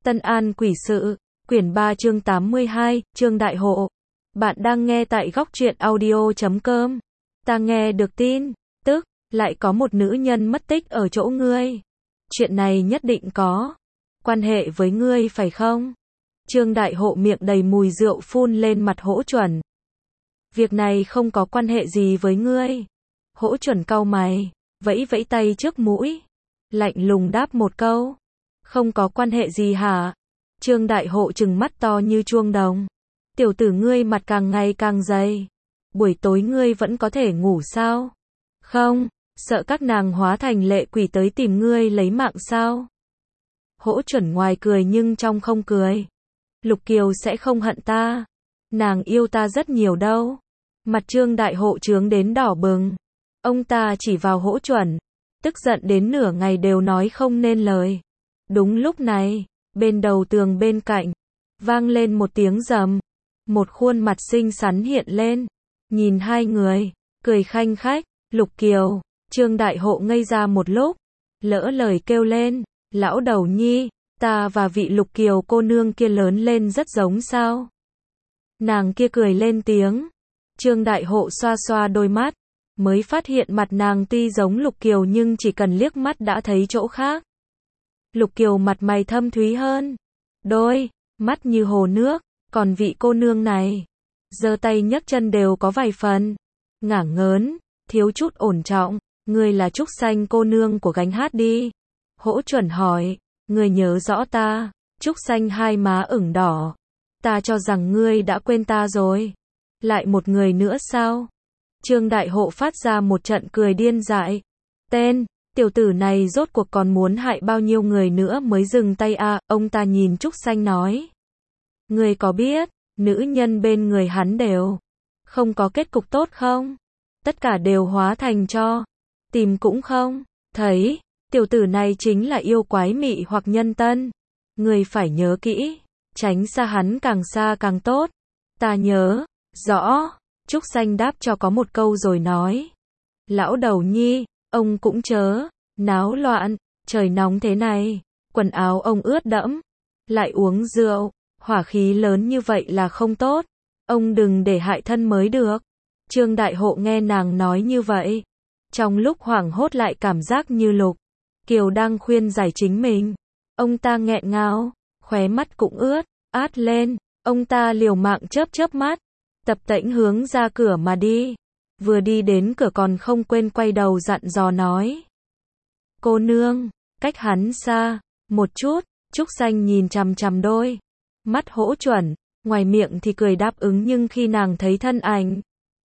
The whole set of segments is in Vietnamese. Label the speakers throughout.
Speaker 1: Tân An Quỷ Sự, quyển 3 chương 82, chương đại hộ. Bạn đang nghe tại góc truyện audio.com. Ta nghe được tin, tức, lại có một nữ nhân mất tích ở chỗ ngươi. Chuyện này nhất định có quan hệ với ngươi phải không? Trương đại hộ miệng đầy mùi rượu phun lên mặt Hỗ Chuẩn. Việc này không có quan hệ gì với ngươi. Hỗ Chuẩn cau mày, vẫy vẫy tay trước mũi, lạnh lùng đáp một câu. Không có quan hệ gì hả? Trương đại hộ trừng mắt to như chuông đồng. Tiểu tử ngươi mặt càng ngày càng dày. Buổi tối ngươi vẫn có thể ngủ sao? Không, sợ các nàng hóa thành lệ quỷ tới tìm ngươi lấy mạng sao? Hỗ Chuẩn ngoài cười nhưng trong không cười. Lục Kiều sẽ không hận ta. Nàng yêu ta rất nhiều đâu. Mặt Trương đại hộ trướng đến đỏ bừng. Ông ta chỉ vào Hỗ Chuẩn, tức giận đến nửa ngày đều nói không nên lời. Đúng lúc này, bên đầu tường bên cạnh, vang lên một tiếng rầm. Một khuôn mặt xinh xắn hiện lên, nhìn hai người, cười khanh khách. Lục Kiều. Trương đại hộ ngây ra một lúc, lỡ lời kêu lên, lão đầu nhi, ta và vị Lục Kiều cô nương kia lớn lên rất giống sao? Nàng kia cười lên tiếng. Trương đại hộ xoa xoa đôi mắt, mới phát hiện mặt nàng tuy giống Lục Kiều nhưng chỉ cần liếc mắt đã thấy chỗ khác. Lục Kiều mặt mày thâm thúy hơn, đôi mắt như hồ nước, còn vị cô nương này, giơ tay nhấc chân đều có vài phần ngả ngớn, thiếu chút ổn trọng. Ngươi là Trúc Xanh cô nương của gánh hát đi. Hỗ Chuẩn hỏi, ngươi nhớ rõ ta? Trúc Xanh hai má ửng đỏ. Ta cho rằng ngươi đã quên ta rồi. Lại một người nữa sao? Trương đại hộ phát ra một trận cười điên dại. Tên tiểu tử này rốt cuộc còn muốn hại bao nhiêu người nữa mới dừng tay à? Ông ta nhìn Trúc Xanh nói. Ngươi có biết, nữ nhân bên người hắn đều không có kết cục tốt không? Tất cả đều hóa thành tro. Tìm cũng không thấy. Tiểu tử này chính là yêu quái mị hoặc nhân tân. Ngươi phải nhớ kỹ, tránh xa hắn càng xa càng tốt. Ta nhớ rõ. Trúc Xanh đáp cho có một câu rồi nói. Lão đầu nhi, ông cũng chớ náo loạn, trời nóng thế này, quần áo ông ướt đẫm, lại uống rượu, hỏa khí lớn như vậy là không tốt. Ông đừng để hại thân mới được. Trương đại hộ nghe nàng nói như vậy, trong lúc hoảng hốt lại cảm giác như Lục Kiều đang khuyên giải chính mình. Ông ta nghẹn ngào, khóe mắt cũng ướt át lên. Ông ta liều mạng chớp chớp mắt, tập tễnh hướng ra cửa mà đi. Vừa đi đến cửa còn không quên quay đầu dặn dò nói. Cô nương, cách hắn xa một chút. Trúc Xanh nhìn chằm chằm đôi mắt Hỗ Chuẩn, ngoài miệng thì cười đáp ứng, nhưng khi nàng thấy thân ảnh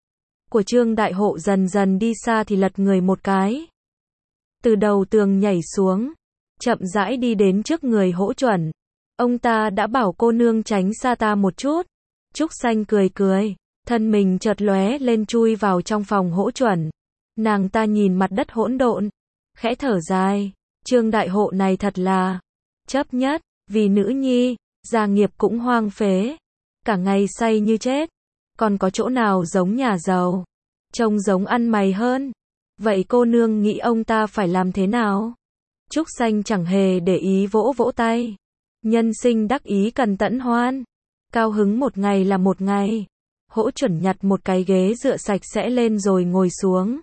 Speaker 1: của Trương đại hộ dần dần đi xa thì lật người một cái, từ đầu tường nhảy xuống, chậm rãi đi đến trước người Hỗ Chuẩn. Ông ta đã bảo cô nương tránh xa ta một chút. Trúc Xanh cười cười, thân mình chợt lóe lên chui vào trong phòng Hỗ Chuẩn. Nàng ta nhìn mặt đất hỗn độn, khẽ thở dài. Trương đại hộ này thật là chấp nhất, vì nữ nhi, gia nghiệp cũng hoang phế, cả ngày say như chết. Còn có chỗ nào giống nhà giàu, trông giống ăn mày hơn. Vậy cô nương nghĩ ông ta phải làm thế nào? Trúc Xanh chẳng hề để ý, vỗ vỗ tay. Nhân sinh đắc ý cần tẫn hoan, cao hứng một ngày là một ngày. Hỗ Chuẩn nhặt một cái ghế dựa sạch sẽ lên rồi ngồi xuống.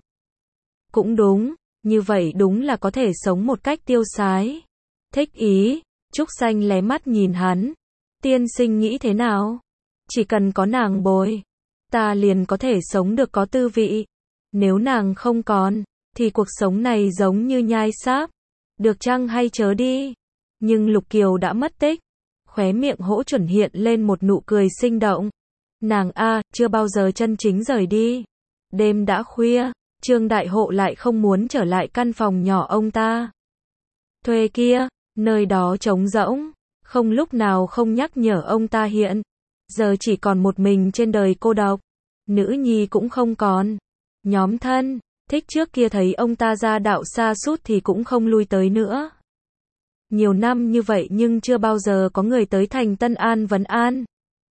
Speaker 1: Cũng đúng, như vậy đúng là có thể sống một cách tiêu sái. Thích ý. Trúc Xanh lé mắt nhìn hắn. Tiên sinh nghĩ thế nào? Chỉ cần có nàng bồi, ta liền có thể sống được có tư vị. Nếu nàng không còn, thì cuộc sống này giống như nhai sáp. Được chăng hay chớ đi? Nhưng Lục Kiều đã mất tích. Khóe miệng Hỗ Chuẩn hiện lên một nụ cười sinh động. Nàng chưa bao giờ chân chính rời đi. Đêm đã khuya, Trương đại hộ lại không muốn trở lại căn phòng nhỏ ông ta thuê kia. Nơi đó trống rỗng, không lúc nào không nhắc nhở ông ta hiện giờ chỉ còn một mình trên đời cô độc. Nữ nhi cũng không còn. Nhóm thân thích trước kia thấy ông ta ra đạo xa sút thì cũng không lui tới nữa. Nhiều năm như vậy nhưng chưa bao giờ có người tới thành Tân An vấn an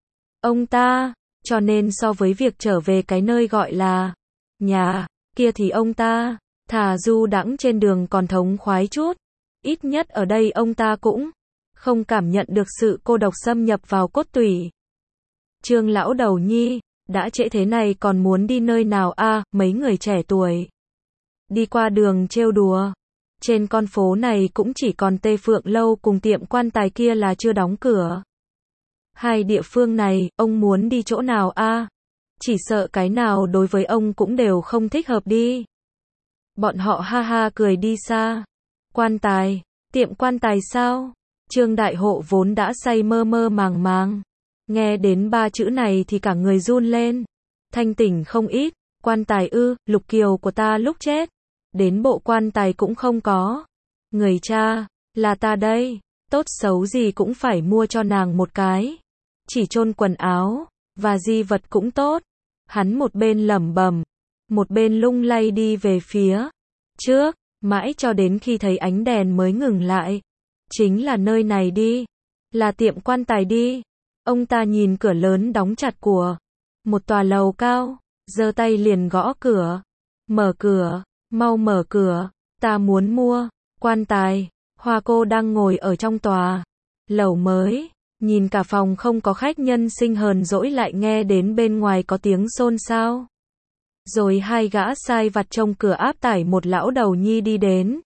Speaker 1: ông ta, cho nên so với việc trở về cái nơi gọi là nhà kia thì ông ta thà du đãng trên đường còn thống khoái chút. Ít nhất ở đây ông ta cũng không cảm nhận được sự cô độc xâm nhập vào cốt tủy. Trương lão đầu nhi, đã trễ thế này còn muốn đi nơi nào a? Mấy người trẻ tuổi đi qua đường trêu đùa. Trên con phố này cũng chỉ còn Tê Phượng Lâu cùng tiệm quan tài kia là chưa đóng cửa. Hai địa phương này, ông muốn đi chỗ nào a? Chỉ sợ cái nào đối với ông cũng đều không thích hợp đi. Bọn họ ha ha cười đi xa. Quan tài, tiệm quan tài sao? Trương Đại Hộ vốn đã say mơ mơ màng màng. Nghe đến ba chữ này thì cả người run lên. Thanh tỉnh không ít, quan tài ư, Lục Kiều của ta lúc chết. Đến bộ quan tài cũng không có. Người cha, là ta đây, tốt xấu gì cũng phải mua cho nàng một cái. Chỉ chôn quần áo, và di vật cũng tốt. Hắn một bên lẩm bẩm, một bên lung lay đi về phía trước, mãi cho đến khi thấy ánh đèn mới ngừng lại. Chính là nơi này đi, là tiệm quan tài đi. Ông ta nhìn cửa lớn đóng chặt của một tòa lầu cao, giơ tay liền gõ cửa. Mở cửa, mau mở cửa, ta muốn mua quan tài. Hoa cô đang ngồi ở trong tòa lầu mới, nhìn cả phòng không có khách nhân sinh hờn dỗi lại nghe đến bên ngoài có tiếng xôn xao. Rồi hai gã sai vặt trông cửa áp tải một lão đầu nhi đi đến.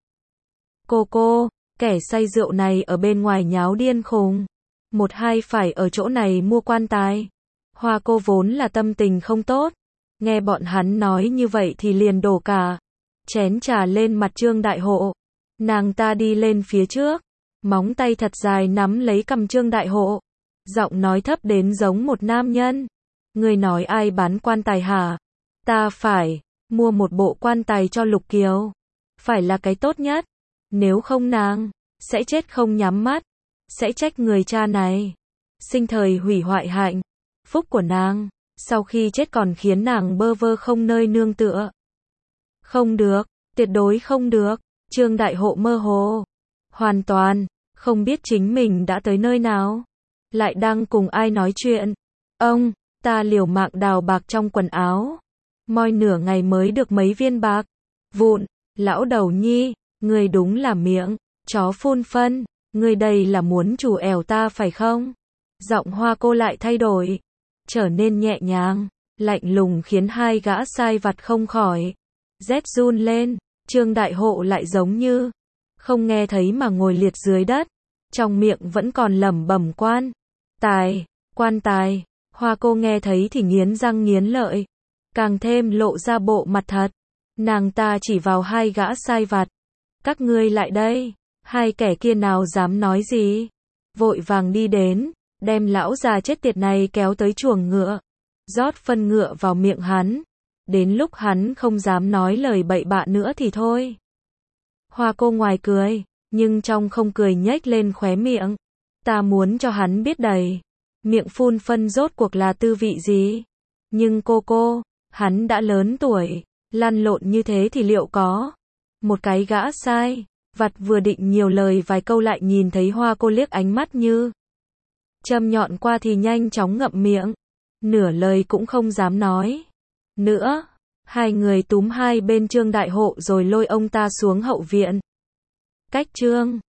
Speaker 1: Cô, kẻ say rượu này ở bên ngoài nháo điên khùng. Một hai phải ở chỗ này mua quan tài. Hoa cô vốn là tâm tình không tốt. Nghe bọn hắn nói như vậy thì liền đổ cả chén trà lên mặt Trương Đại Hộ. Nàng ta đi lên phía trước, móng tay thật dài nắm lấy cằm Trương Đại Hộ. Giọng nói thấp đến giống một nam nhân. Người nói ai bán quan tài hả? Ta phải mua một bộ quan tài cho Lục Kiều. Phải là cái tốt nhất. Nếu không nàng sẽ chết không nhắm mắt. Sẽ trách người cha này sinh thời hủy hoại hạnh phúc của nàng. Sau khi chết còn khiến nàng bơ vơ không nơi nương tựa. Không được, tuyệt đối không được. Trương Đại Hộ mơ hồ, hoàn toàn không biết chính mình đã tới nơi nào, lại đang cùng ai nói chuyện. Ông, ta liều mạng đào bạc trong quần áo, moi nửa ngày mới được mấy viên bạc vụn. Lão đầu nhi, người đúng là miệng chó phun phân, người đây là muốn chủ ẻo ta phải không? Giọng Hoa cô lại thay đổi, trở nên nhẹ nhàng, lạnh lùng khiến hai gã sai vặt không khỏi rét run lên. Trương Đại Hộ lại giống như không nghe thấy mà ngồi liệt dưới đất, trong miệng vẫn còn lẩm bẩm quan tài. Hoa cô nghe thấy thì nghiến răng nghiến lợi, càng thêm lộ ra bộ mặt thật. Nàng ta chỉ vào hai gã sai vặt. Các ngươi lại đây. Hai kẻ kia nào dám nói gì, vội vàng đi đến, đem lão già chết tiệt này kéo tới chuồng ngựa, rót phân ngựa vào miệng hắn. Đến lúc hắn không dám nói lời bậy bạ nữa thì thôi. Hoa cô ngoài cười, nhưng trong không cười nhếch lên khóe miệng. Ta muốn cho hắn biết đầy miệng phun phân rốt cuộc là tư vị gì. Nhưng cô, hắn đã lớn tuổi, lăn lộn như thế thì liệu có một cái gã sai vặt vừa định nhiều lời vài câu lại nhìn thấy Hoa cô liếc ánh mắt như châm nhọn qua thì nhanh chóng ngậm miệng, nửa lời cũng không dám nói nữa. Hai người túm hai bên Trương Đại Hộ rồi lôi ông ta xuống hậu viện. Cách Trương